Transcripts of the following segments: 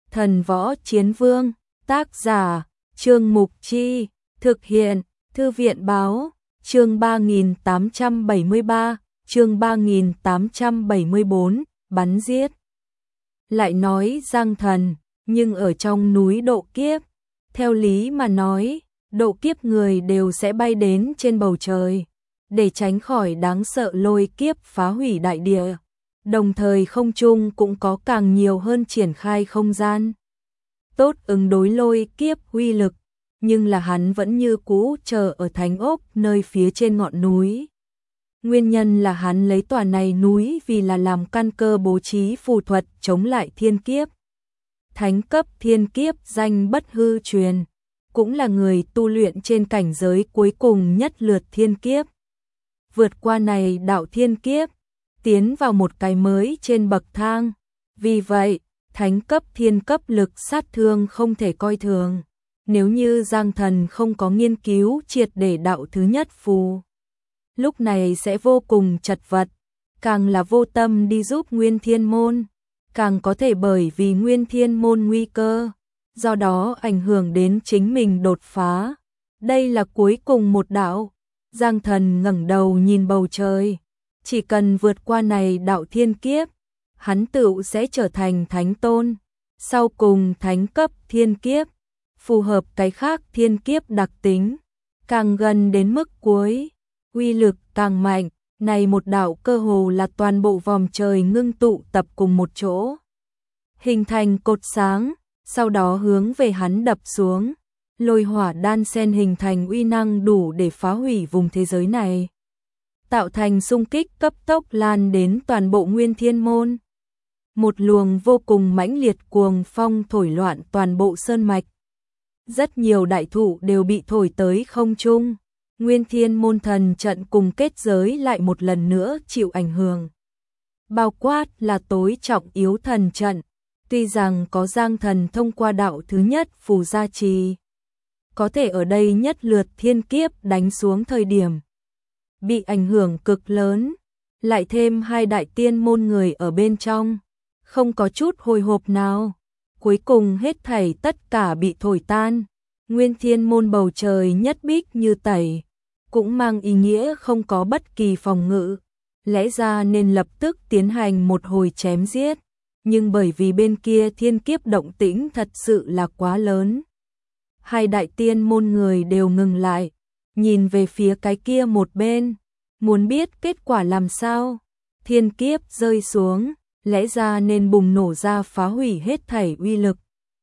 Thần Võ Chiến Vương, tác giả, Trương Mục Chi, thực hiện, Thư viện Báo, chương 3873, chương 3874, bắn giết. Lại nói Giang Thần, nhưng ở trong núi độ kiếp, theo lý mà nói, độ kiếp người đều sẽ bay đến trên bầu trời, để tránh khỏi đáng sợ lôi kiếp phá hủy đại địa. Đồng thời không trung cũng có càng nhiều hơn triển khai không gian tốt ứng đối lôi kiếp uy lực, nhưng là hắn vẫn như cũ chờ ở Thánh Ốc nơi phía trên ngọn núi. Nguyên nhân là hắn lấy tòa này núi vì là làm căn cơ bố trí phù thuật chống lại thiên kiếp. Thánh cấp thiên kiếp danh bất hư truyền, cũng là người tu luyện trên cảnh giới cuối cùng nhất lượt thiên kiếp. Vượt qua này đạo thiên kiếp, tiến vào một cái mới trên bậc thang. Vì vậy, thánh cấp thiên cấp lực sát thương không thể coi thường. Nếu như Giang Thần không có nghiên cứu triệt để đạo thứ nhất phù, lúc này sẽ vô cùng chật vật, càng là vô tâm đi giúp Nguyên Thiên Môn, càng có thể bởi vì Nguyên Thiên Môn nguy cơ, do đó ảnh hưởng đến chính mình đột phá. Đây là cuối cùng một đạo. Giang Thần ngẩng đầu nhìn bầu trời, chỉ cần vượt qua này đạo thiên kiếp, hắn tựu sẽ trở thành thánh tôn. Sau cùng thánh cấp thiên kiếp, phù hợp cái khác thiên kiếp đặc tính, càng gần đến mức cuối, uy lực càng mạnh. Này một đạo cơ hồ là toàn bộ vòm trời ngưng tụ tập cùng một chỗ, hình thành cột sáng, sau đó hướng về hắn đập xuống. Lôi hỏa đan xen hình thành uy năng đủ để phá hủy vùng thế giới này, tạo thành xung kích cấp tốc lan đến toàn bộ Nguyên Thiên Môn. Một luồng vô cùng mãnh liệt cuồng phong thổi loạn toàn bộ sơn mạch. Rất nhiều đại thụ đều bị thổi tới không trung. Nguyên Thiên Môn thần trận cùng kết giới lại một lần nữa chịu ảnh hưởng. Bao quát là tối trọng yếu thần trận, tuy rằng có Giang Thần thông qua đạo thứ nhất phù gia trì, có thể ở đây nhất lượt thiên kiếp đánh xuống thời điểm bị ảnh hưởng cực lớn, lại thêm hai đại tiên môn người ở bên trong, không có chút hồi hộp nào, cuối cùng hết thảy tất cả bị thổi tan. Nguyên Thiên Môn bầu trời nhất bích như tẩy, cũng mang ý nghĩa không có bất kỳ phòng ngự, lẽ ra nên lập tức tiến hành một hồi chém giết, nhưng bởi vì bên kia thiên kiếp động tĩnh thật sự là quá lớn, hai đại tiên môn người đều ngừng lại, nhìn về phía cái kia một bên, muốn biết kết quả làm sao. Thiên kiếp rơi xuống, lẽ ra nên bùng nổ ra phá hủy hết thảy uy lực.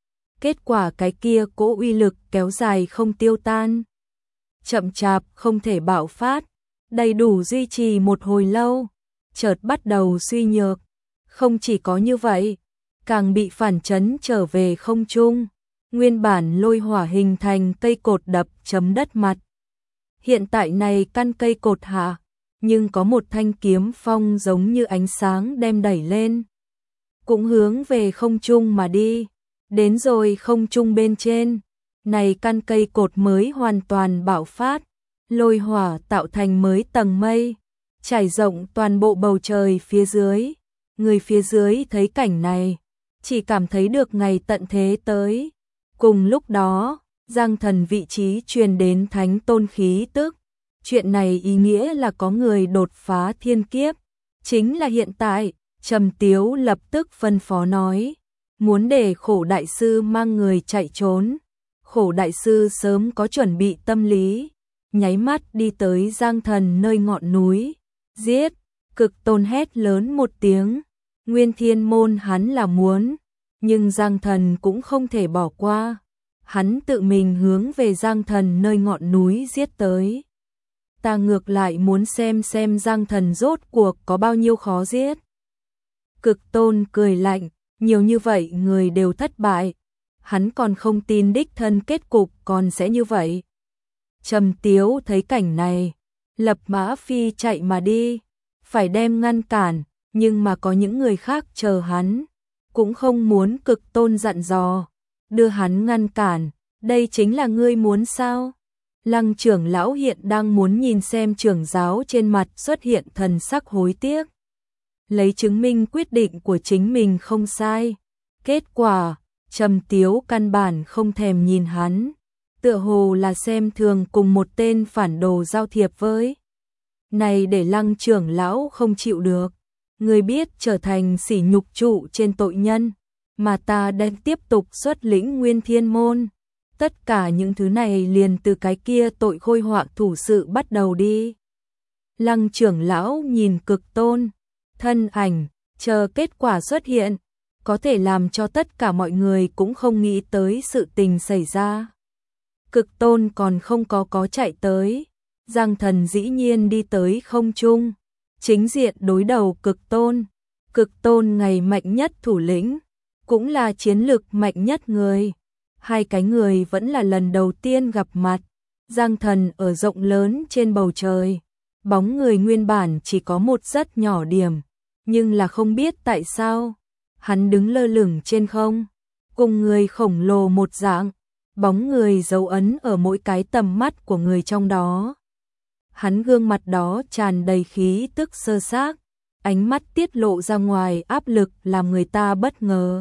Kết quả cái kia cỗ uy lực kéo dài không tiêu tan, chậm chạp không thể bạo phát, đầy đủ duy trì một hồi lâu, chợt bắt đầu suy nhược. Không chỉ có như vậy, càng bị phản chấn trở về không trung. Nguyên bản lôi hỏa hình thành cây cột đập chấm đất mặt. Hiện tại này căn cây cột hạ, nhưng có một thanh kiếm phong giống như ánh sáng đem đẩy lên, cũng hướng về không trung mà đi. Đến rồi không trung bên trên, này căn cây cột mới hoàn toàn bạo phát, lôi hỏa tạo thành mới tầng mây, trải rộng toàn bộ bầu trời phía dưới. Người phía dưới thấy cảnh này, chỉ cảm thấy được ngày tận thế tới. Cùng lúc đó, Giang Thần vị trí truyền đến thánh tôn khí tức. Chuyện này ý nghĩa là có người đột phá thiên kiếp. Chính là hiện tại, Trầm Tiếu lập tức phân phó nói, muốn để Khổ đại sư mang người chạy trốn. Khổ đại sư sớm có chuẩn bị tâm lý, nháy mắt đi tới Giang Thần nơi ngọn núi, giết. Cực Tôn hét lớn một tiếng, Nguyên Thiên Môn hắn là muốn, nhưng Giang Thần cũng không thể bỏ qua. Hắn tự mình hướng về Giang Thần nơi ngọn núi giết tới. Ta ngược lại muốn xem Giang Thần rốt cuộc có bao nhiêu khó giết. Cực Tôn cười lạnh, nhiều như vậy người đều thất bại, hắn còn không tin đích thân kết cục còn sẽ như vậy. Trầm Tiếu thấy cảnh này, lập mã phi chạy mà đi, phải đem ngăn cản, nhưng mà có những người khác chờ hắn, cũng không muốn Cực Tôn dặn dò, đưa hắn ngăn cản. Đây chính là ngươi muốn sao? Lăng trưởng lão hiện đang muốn nhìn xem trưởng giáo trên mặt xuất hiện thần sắc hối tiếc, lấy chứng minh quyết định của chính mình không sai. Kết quả, trầm tiếu căn bản không thèm nhìn hắn, tựa hồ là xem thường cùng một tên phản đồ giao thiệp với. Này để Lăng trưởng lão không chịu được, người biết trở thành sỉ nhục trụ trên tội nhân, mà ta đang tiếp tục xuất lĩnh Nguyên Thiên môn. Tất cả những thứ này liền từ cái kia tội khôi họa thủ sự bắt đầu đi. Lăng trưởng lão nhìn Cực Tôn, thân ảnh, chờ kết quả xuất hiện, có thể làm cho tất cả mọi người cũng không nghĩ tới sự tình xảy ra. Cực Tôn còn không có chạy tới, Giang Thần dĩ nhiên đi tới không trung, chính diện đối đầu Cực Tôn. Cực Tôn ngày mạnh nhất thủ lĩnh, cũng là chiến lực mạnh nhất người. Hai cái người vẫn là lần đầu tiên gặp mặt. Giang Thần ở rộng lớn trên bầu trời, bóng người nguyên bản chỉ có một rất nhỏ điểm, nhưng là không biết tại sao, hắn đứng lơ lửng trên không, cùng người khổng lồ một dạng, bóng người dấu ấn ở mỗi cái tầm mắt của người trong đó. Hắn gương mặt đó tràn đầy khí tức sơ xác, ánh mắt tiết lộ ra ngoài áp lực làm người ta bất ngờ.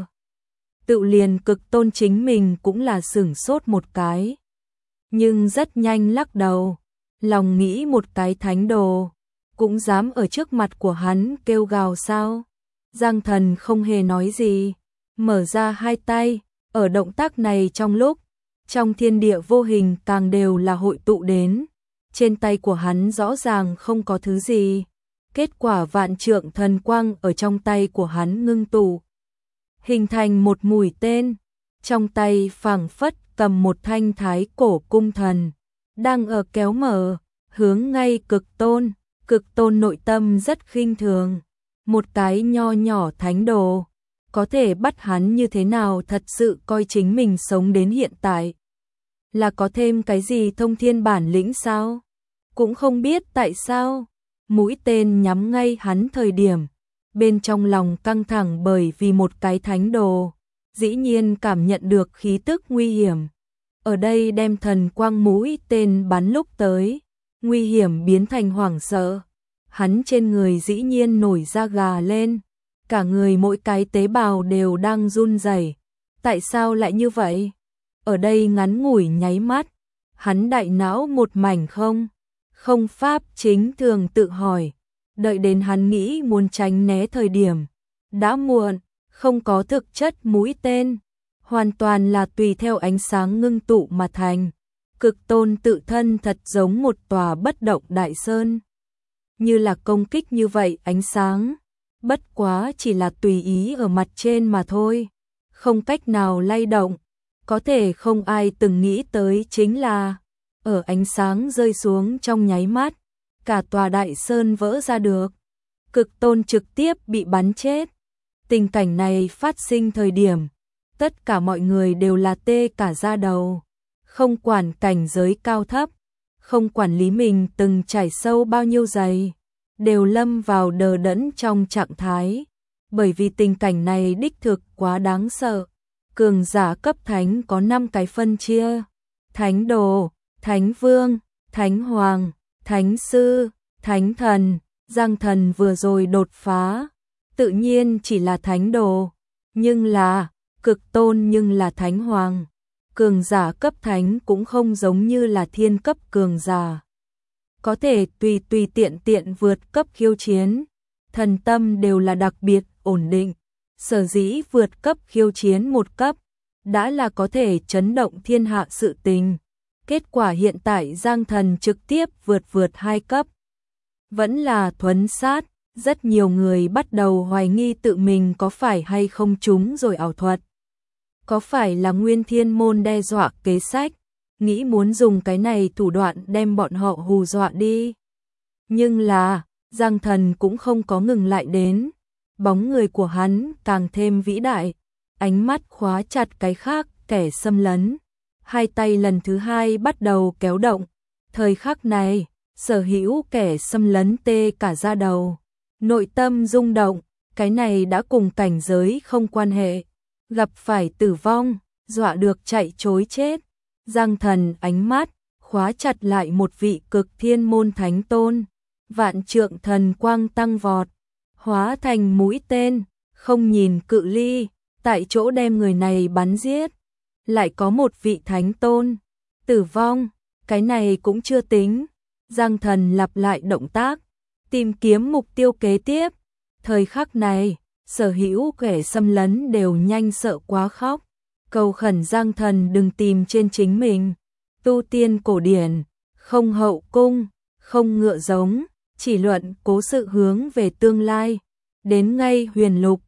Tự liền Cực Tôn chính mình cũng là sửng sốt một cái, nhưng rất nhanh lắc đầu, lòng nghĩ một cái thánh đồ, cũng dám ở trước mặt của hắn kêu gào sao? Giang Thần không hề nói gì, mở ra hai tay, ở động tác này trong lúc, trong thiên địa vô hình càng đều là hội tụ đến, trên tay của hắn rõ ràng không có thứ gì, kết quả vạn trượng thần quang ở trong tay của hắn ngưng tụ, hình thành một mũi tên, trong tay phảng phất cầm một thanh thái cổ cung thần, đang ở kéo mở, hướng ngay Cực Tôn. Cực Tôn nội tâm rất khinh thường, một cái nho nhỏ thánh đồ, có thể bắt hắn như thế nào thật sự coi chính mình sống đến hiện tại. Là có thêm cái gì thông thiên bản lĩnh sao? Cũng không biết tại sao, mũi tên nhắm ngay hắn thời điểm, bên trong lòng căng thẳng bởi vì một cái thánh đồ, dĩ nhiên cảm nhận được khí tức nguy hiểm. Ở đây đem thần quang mũi tên bắn lúc tới, nguy hiểm biến thành hoảng sợ. Hắn trên người dĩ nhiên nổi da gà lên, cả người mỗi cái tế bào đều đang run rẩy. Tại sao lại như vậy? Ở đây ngắn ngủi nháy mắt, hắn đại não một mảnh không pháp chính thường tự hỏi, đợi đến hắn nghĩ muốn tránh né thời điểm, đã muộn, không có thực chất mũi tên, hoàn toàn là tùy theo ánh sáng ngưng tụ mà thành. Cực Tôn tự thân thật giống một tòa bất động đại sơn, như là công kích như vậy ánh sáng, bất quá chỉ là tùy ý ở mặt trên mà thôi, không cách nào lay động. Có thể không ai từng nghĩ tới chính là, ở ánh sáng rơi xuống trong nháy mắt, cả tòa đại sơn vỡ ra được. Cực Tôn trực tiếp bị bắn chết. Tình cảnh này phát sinh thời điểm, tất cả mọi người đều là tê cả da đầu, không quản cảnh giới cao thấp, không quản lý mình từng trải sâu bao nhiêu giày, đều lâm vào đờ đẫn trong trạng thái, bởi vì tình cảnh này đích thực quá đáng sợ. Cường giả cấp thánh có 5 cái phân chia: Thánh đồ, Thánh vương, Thánh hoàng, Thánh sư, Thánh thần. Giang Thần vừa rồi đột phá, tự nhiên chỉ là thánh đồ, nhưng là Cực Tôn nhưng là Thánh hoàng. Cường giả cấp thánh cũng không giống như là thiên cấp cường giả, có thể tùy tiện vượt cấp khiêu chiến, thần tâm đều là đặc biệt ổn định. Sở dĩ vượt cấp khiêu chiến một cấp, đã là có thể chấn động thiên hạ sự tình. Kết quả hiện tại Giang Thần trực tiếp vượt 2 cấp. Vẫn là thuấn sát, rất nhiều người bắt đầu hoài nghi tự mình có phải hay không trúng rồi ảo thuật. Có phải là Nguyên Thiên môn đe dọa kế sách, nghĩ muốn dùng cái này thủ đoạn đem bọn họ hù dọa đi. Nhưng là, Giang Thần cũng không có ngừng lại đến. Bóng người của hắn càng thêm vĩ đại, ánh mắt khóa chặt cái khác kẻ xâm lấn, hai tay lần thứ hai bắt đầu kéo động. Thời khắc này, sở hữu kẻ xâm lấn tê cả da đầu, nội tâm rung động, cái này đã cùng cảnh giới không quan hệ, gặp phải tử vong, dọa được chạy trối chết. Giang Thần ánh mắt khóa chặt lại một vị Cực Thiên môn thánh tôn, vạn trượng thần quang tăng vọt, hóa thành mũi tên, không nhìn cự ly, tại chỗ đem người này bắn giết. Lại có một vị thánh tôn tử vong, cái này cũng chưa tính. Giang Thần lặp lại động tác, tìm kiếm mục tiêu kế tiếp. Thời khắc này, sở hữu kẻ xâm lấn đều nhanh sợ quá khóc, cầu khẩn Giang Thần đừng tìm trên chính mình. Tu tiên cổ điển, không hậu cung, không ngựa giống, chỉ luận cố sự hướng về tương lai. Đến ngay huyền lục,